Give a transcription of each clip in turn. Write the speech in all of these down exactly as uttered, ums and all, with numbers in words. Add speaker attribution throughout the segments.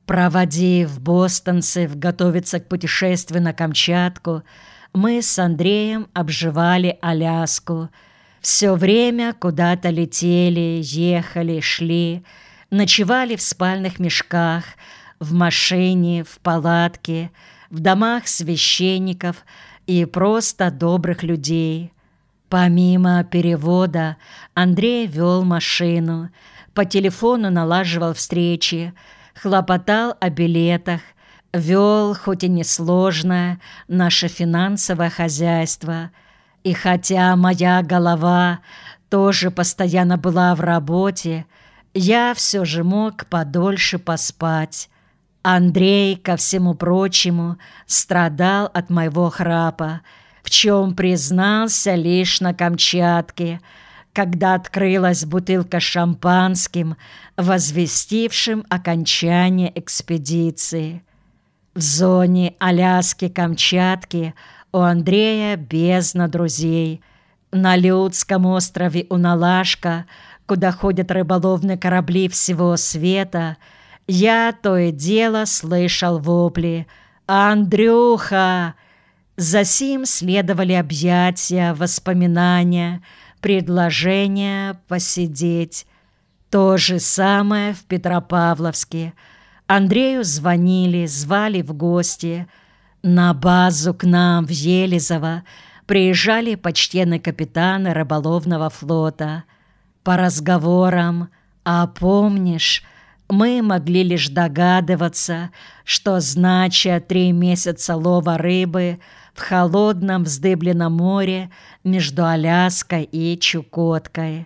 Speaker 1: Проводив бостонцев готовиться к путешествию на Камчатку, мы с Андреем обживали Аляску. Все время куда-то летели, ехали, шли, ночевали в спальных мешках, в машине, в палатке, в домах священников и просто добрых людей. Помимо перевода, Андрей вел машину, по телефону налаживал встречи, хлопотал о билетах, вел, хоть и несложное, наше финансовое хозяйство. И хотя моя голова тоже постоянно была в работе, я все же мог подольше поспать. Андрей, ко всему прочему, страдал от моего храпа, в чем признался лишь на Камчатке, когда открылась бутылка шампанским, возвестившим окончание экспедиции. В зоне Аляски-Камчатки у Андрея бездна друзей. На Людском острове Уналашка, куда ходят рыболовные корабли всего света, я то и дело слышал вопли «Андрюха!». Засим следовали объятия, воспоминания, предложения посидеть. То же самое в Петропавловске. Андрею звонили, звали в гости. На базу к нам в Елизово приезжали почтенные капитаны рыболовного флота. По разговорам «А помнишь?», мы могли лишь догадываться, что значат три месяца лова рыбы в холодном вздыбленном море между Аляской и Чукоткой.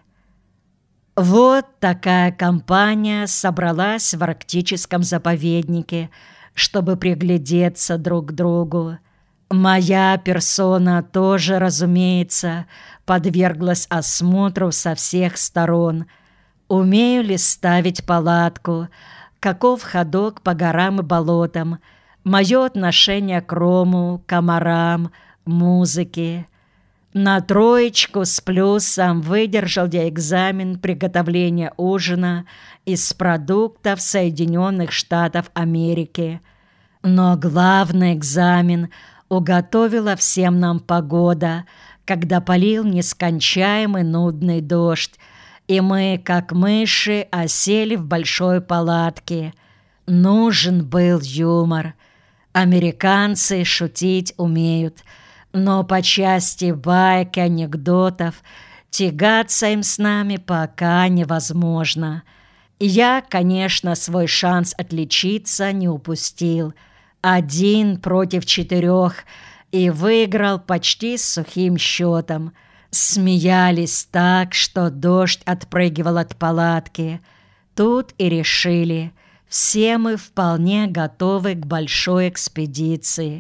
Speaker 1: Вот такая компания собралась в арктическом заповеднике, чтобы приглядеться друг к другу. Моя персона тоже, разумеется, подверглась осмотру со всех сторон. Умею ли ставить палатку? Каков ходок по горам и болотам? Мое отношение к рому, комарам, музыке. На троечку с плюсом выдержал я экзамен приготовления ужина из продуктов Соединенных Штатов Америки. Но главный экзамен уготовила всем нам погода, когда полил нескончаемый нудный дождь, и мы, как мыши, осели в большой палатке. Нужен был юмор. Американцы шутить умеют, но по части байк и анекдотов тягаться им с нами пока невозможно. Я, конечно, свой шанс отличиться не упустил. Один против четырех, и выиграл почти с сухим счетом. Смеялись так, что дождь отпрыгивал от палатки. Тут и решили, все мы вполне готовы к большой экспедиции.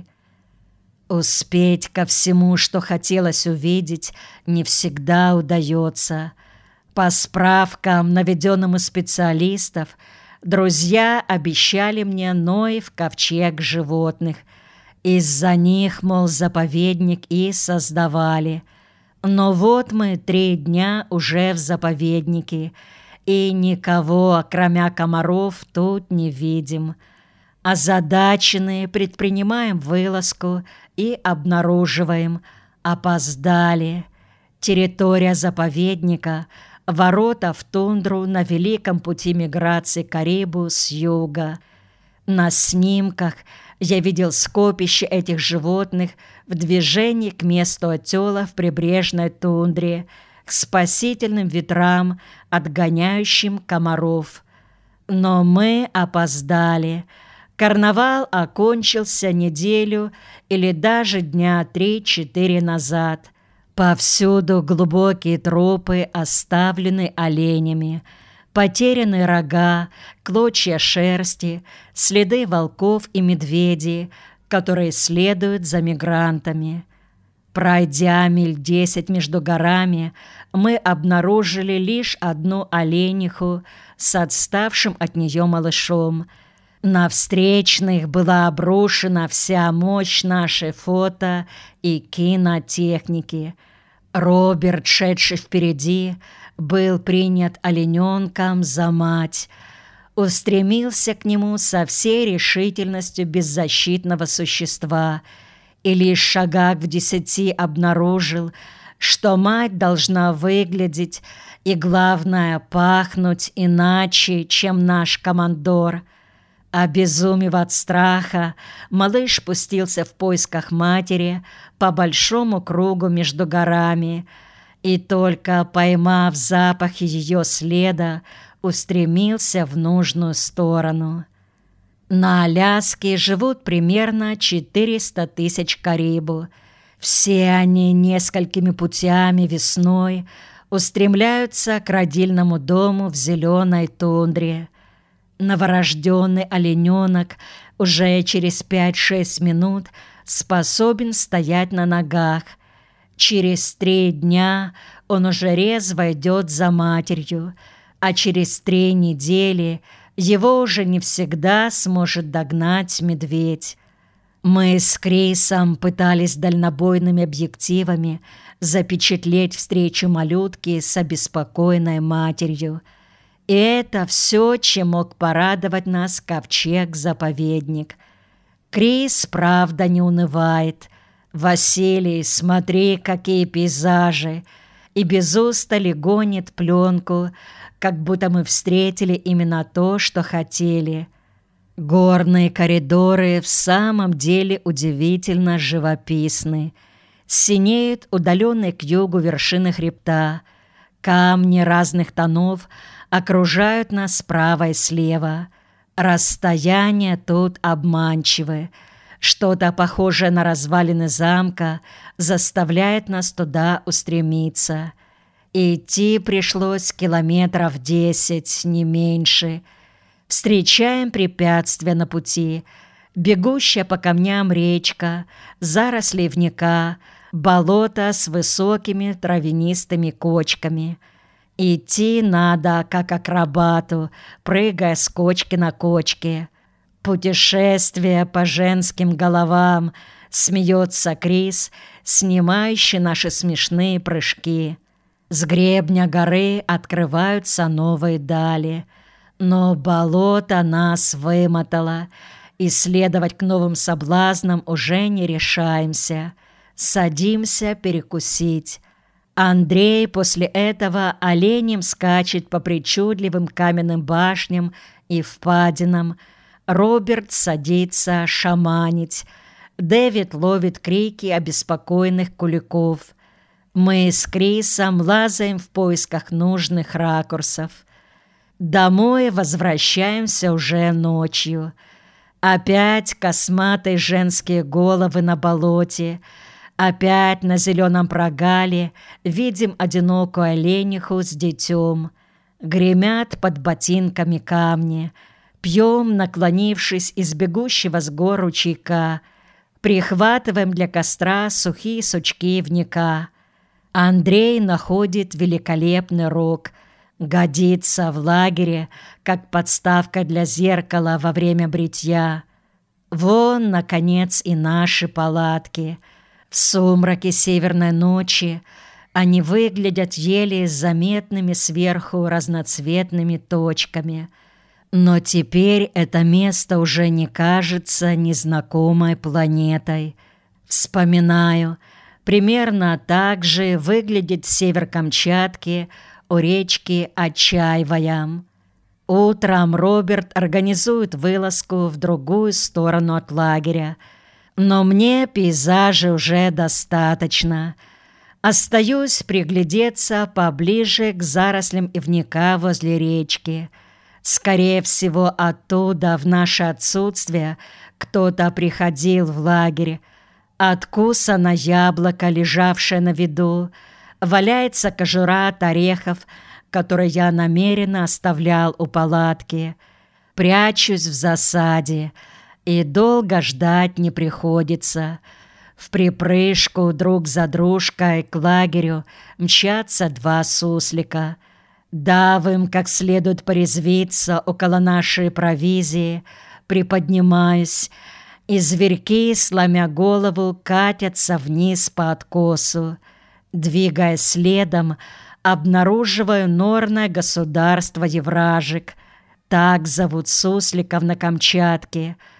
Speaker 1: Успеть ко всему, что хотелось увидеть, не всегда удается. По справкам, наведенным у специалистов, друзья обещали мне Ноев ковчег животных. Из-за них, мол, заповедник и создавали. Но вот мы три дня уже в заповеднике, и никого, кроме комаров, тут не видим. Озадаченные предпринимаем вылазку и обнаруживаем — опоздали. Территория заповедника — ворота в тундру на великом пути миграции Карибу с юга. На снимках я видел скопище этих животных в движении к месту отела в прибрежной тундре, к спасительным ветрам, отгоняющим комаров. Но мы опоздали. Карнавал окончился неделю или даже дня три-четыре назад. Повсюду глубокие тропы оставлены оленями, потерянные рога, клочья шерсти, следы волков и медведей, которые следуют за мигрантами. Пройдя миль десять между горами, мы обнаружили лишь одну олениху с отставшим от нее малышом. На встречных была обрушена вся мощь нашей фото- и кинотехники. Роберт, шедший впереди, был принят олененком за мать. устремился к нему со всей решительностью беззащитного существа и лишь шагах в десяти обнаружил, что мать должна выглядеть и, главное, пахнуть иначе, чем наш командор. Обезумев от страха, малыш пустился в поисках матери по большому кругу между горами и, только поймав запахи ее следа, устремился в нужную сторону. На Аляске живут примерно четыреста тысяч карибу. Все они несколькими путями весной устремляются к родильному дому в зеленой тундре. Новорожденный олененок уже через пять-шесть минут способен стоять на ногах. Через три дня он уже резво идет за матерью, а через три недели его уже не всегда сможет догнать медведь. Мы с Крисом пытались дальнобойными объективами запечатлеть встречу малютки с обеспокоенной матерью. И это все, чем мог порадовать нас ковчег-заповедник. Крис, правда, не унывает. «Василий, смотри, какие пейзажи!» И без устали гонит пленку, как будто мы встретили именно то, что хотели. Горные коридоры в самом деле удивительно живописны. Синеют удаленные к югу вершины хребта. Камни разных тонов окружают нас справа и слева. Расстояние тут обманчивое. Что-то похожее на развалины замка заставляет нас туда устремиться. Идти пришлось километров десять, не меньше. Встречаем препятствия на пути. Бегущая по камням речка, заросли ивника, болото с высокими травянистыми кочками. Идти надо, как акробату, прыгая с кочки на кочке. Путешествие по женским головам, смеется Крис, снимающий наши смешные прыжки. С гребня горы открываются новые дали, но болото нас вымотало, и следовать к новым соблазнам уже не решаемся. Садимся перекусить. Андрей после этого оленем скачет по причудливым каменным башням и впадинам. Роберт садится шаманить. Дэвид ловит крики обеспокоенных куликов. Мы с Крисом лазаем в поисках нужных ракурсов. Домой возвращаемся уже ночью. Опять косматые женские головы на болоте. Опять на зеленом прогале видим одинокую олениху с детем. Гремят под ботинками камни. Пьем, наклонившись из бегущего с гор ручейка. Прихватываем для костра сухие сучки ивника. Андрей находит великолепный рог. Годится в лагере, как подставка для зеркала во время бритья. Вон, наконец, и наши палатки. В сумраке северной ночи они выглядят еле заметными сверху разноцветными точками. Но теперь это место уже не кажется незнакомой планетой. Вспоминаю, примерно так же выглядит север Камчатки у речки Отчаивая. Утром Роберт организует вылазку в другую сторону от лагеря, но мне пейзажей уже достаточно. Остаюсь приглядеться поближе к зарослям ивника возле речки. Скорее всего, оттуда в наше отсутствие кто-то приходил в лагерь. Откусано яблоко, лежавшее на виду, валяется кожура от орехов, которые я намеренно оставлял у палатки. Прячусь в засаде, и долго ждать не приходится. В припрыжку друг за дружкой к лагерю мчатся два суслика. Дав им как следует порезвиться около нашей провизии, приподнимаюсь, и зверьки, сломя голову, катятся вниз по откосу. Двигаясь следом, обнаруживаю норное государство Евражек. Так зовут сусликов на Камчатке.